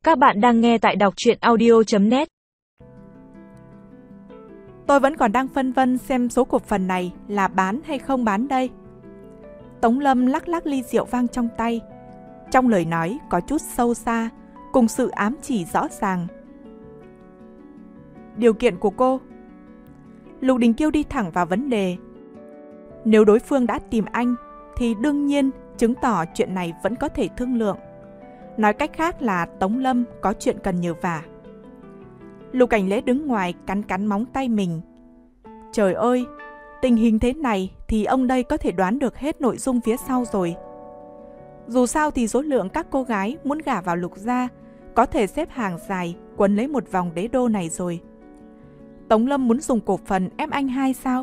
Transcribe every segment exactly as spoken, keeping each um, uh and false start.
Các bạn đang nghe tại đọc truyện audio chấm net. Tôi vẫn còn đang phân vân xem số cổ phần này là bán hay không bán đây. Tống Lâm lắc lắc ly rượu vang trong tay. Trong lời nói có chút sâu xa, cùng sự ám chỉ rõ ràng. Điều kiện của cô. Lục Đình Kiêu đi thẳng vào vấn đề. Nếu đối phương đã tìm anh, thì đương nhiên chứng tỏ chuyện này vẫn có thể thương lượng. Nói cách khác là Tống Lâm có chuyện cần nhờ vả. Lục Cảnh Lễ đứng ngoài cắn cắn móng tay mình. Trời ơi, tình hình thế này thì ông đây có thể đoán được hết nội dung phía sau rồi. Dù sao thì số lượng các cô gái muốn gả vào Lục gia có thể xếp hàng dài quấn lấy một vòng đế đô này rồi. Tống Lâm muốn dùng cổ phần ép anh hai sao?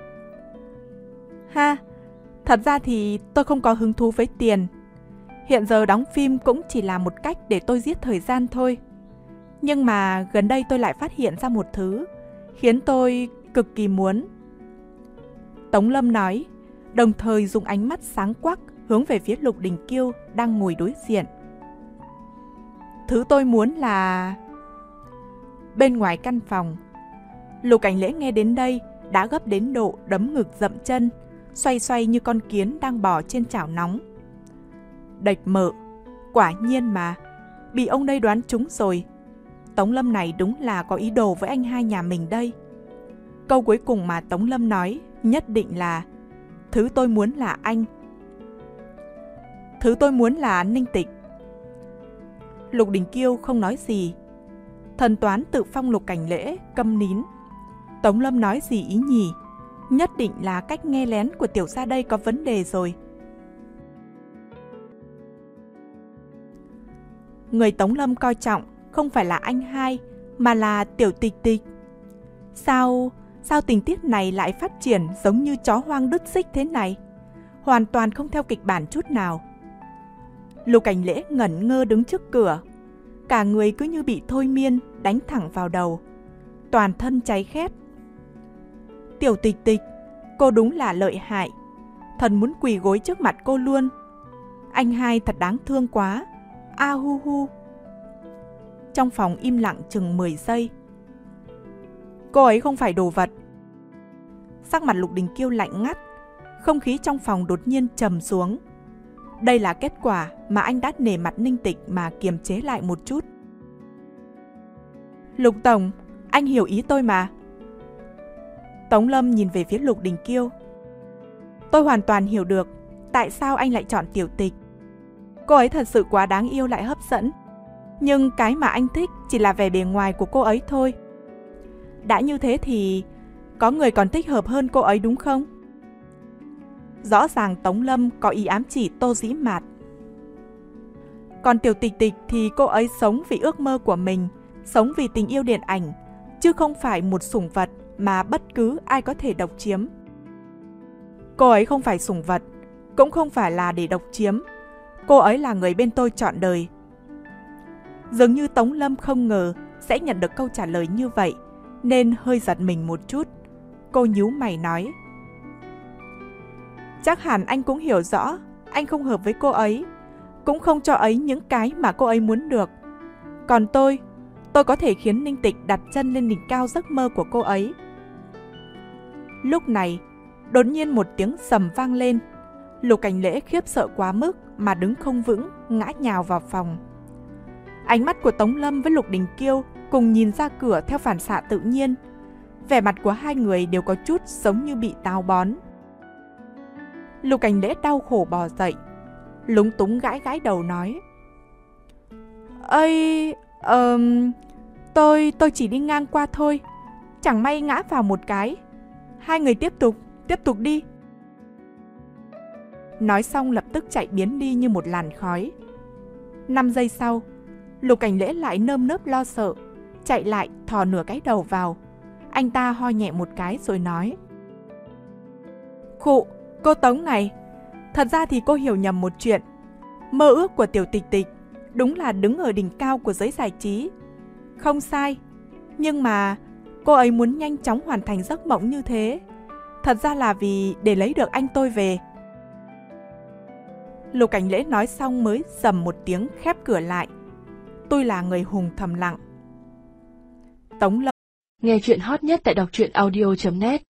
Ha, thật ra thì tôi không có hứng thú với tiền. Hiện giờ đóng phim cũng chỉ là một cách để tôi giết thời gian thôi. Nhưng mà gần đây tôi lại phát hiện ra một thứ khiến tôi cực kỳ muốn. Tống Lâm nói, đồng thời dùng ánh mắt sáng quắc hướng về phía Lục Đình Kiêu đang ngồi đối diện. Thứ tôi muốn là... Bên ngoài căn phòng, Lục Cảnh Lễ nghe đến đây đã gấp đến độ đấm ngực dậm chân, xoay xoay như con kiến đang bò trên chảo nóng. Đệch mợ, quả nhiên mà, bị ông đây đoán trúng rồi. Tống Lâm này đúng là có ý đồ với anh hai nhà mình đây. Câu cuối cùng mà Tống Lâm nói nhất định là thứ tôi muốn là anh. Thứ tôi muốn là Ninh Tịch. Lục Đình Kiêu không nói gì. Thần toán tự phong Lục Cảnh Lễ câm nín. Tống Lâm nói gì ý nhỉ? Nhất định là cách nghe lén của tiểu gia đây có vấn đề rồi. Người Tống Lâm coi trọng không phải là anh hai, mà là Tiểu Tịch Tịch. Sao, sao tình tiết này lại phát triển giống như chó hoang đứt xích thế này? Hoàn toàn không theo kịch bản chút nào. Lục Cảnh Lễ ngẩn ngơ đứng trước cửa. Cả người cứ như bị thôi miên, đánh thẳng vào đầu. Toàn thân cháy khét. Tiểu Tịch Tịch, cô đúng là lợi hại. Thần muốn quỳ gối trước mặt cô luôn. Anh hai thật đáng thương quá. A hu hu. Trong phòng im lặng chừng mười giây. Cô ấy không phải đồ vật. Sắc mặt Lục Đình Kiêu lạnh ngắt. Không khí trong phòng đột nhiên trầm xuống. Đây là kết quả mà anh đã nể mặt Ninh Tịch mà kiềm chế lại một chút. Lục Tổng, anh hiểu ý tôi mà. Tống Lâm nhìn về phía Lục Đình Kiêu. Tôi hoàn toàn hiểu được tại sao anh lại chọn Tiểu Tịch. Cô ấy thật sự quá đáng yêu lại hấp dẫn. Nhưng cái mà anh thích chỉ là vẻ bề ngoài của cô ấy thôi. Đã như thế thì có người còn thích hợp hơn cô ấy đúng không? Rõ ràng Tống Lâm có ý ám chỉ Tô Dĩ Mạt. Còn Tiểu Tịch Tịch thì cô ấy sống vì ước mơ của mình, sống vì tình yêu điện ảnh, chứ không phải một sủng vật mà bất cứ ai có thể độc chiếm. Cô ấy không phải sủng vật, cũng không phải là để độc chiếm. Cô ấy là người bên tôi trọn đời. Dường như Tống Lâm không ngờ sẽ nhận được câu trả lời như vậy, nên hơi giật mình một chút. Cô nhíu mày nói. Chắc hẳn anh cũng hiểu rõ, anh không hợp với cô ấy, cũng không cho ấy những cái mà cô ấy muốn được. Còn tôi, tôi có thể khiến Ninh Tịch đặt chân lên đỉnh cao giấc mơ của cô ấy. Lúc này, đột nhiên một tiếng sầm vang lên. Lục Cảnh Lễ khiếp sợ quá mức mà đứng không vững, ngã nhào vào phòng. Ánh mắt của Tống Lâm với Lục Đình Kiêu cùng nhìn ra cửa theo phản xạ tự nhiên. Vẻ mặt của hai người đều có chút giống như bị táo bón. Lục Cảnh Lễ đau khổ bò dậy, lúng túng gãi gãi đầu nói. Ây, um, tôi, tôi chỉ đi ngang qua thôi. Chẳng may ngã vào một cái. Hai người tiếp tục, tiếp tục đi. Nói xong lập tức chạy biến đi như một làn khói. Năm giây sau, Lục Cảnh Lễ lại nơm nớp lo sợ, chạy lại thò nửa cái đầu vào. Anh ta ho nhẹ một cái rồi nói. Khụ, cô Tống này, thật ra thì cô hiểu nhầm một chuyện. Mơ ước của Tiểu Tịch Tịch đúng là đứng ở đỉnh cao của giới giải trí. Không sai, nhưng mà cô ấy muốn nhanh chóng hoàn thành giấc mộng như thế. Thật ra là vì để lấy được anh tôi về. Lục Cảnh Lễ nói xong mới rầm một tiếng khép cửa lại. tôi là người hùng thầm lặng. Tống Lâm. Nghe chuyện hot nhất tại đọc truyện audio chấm net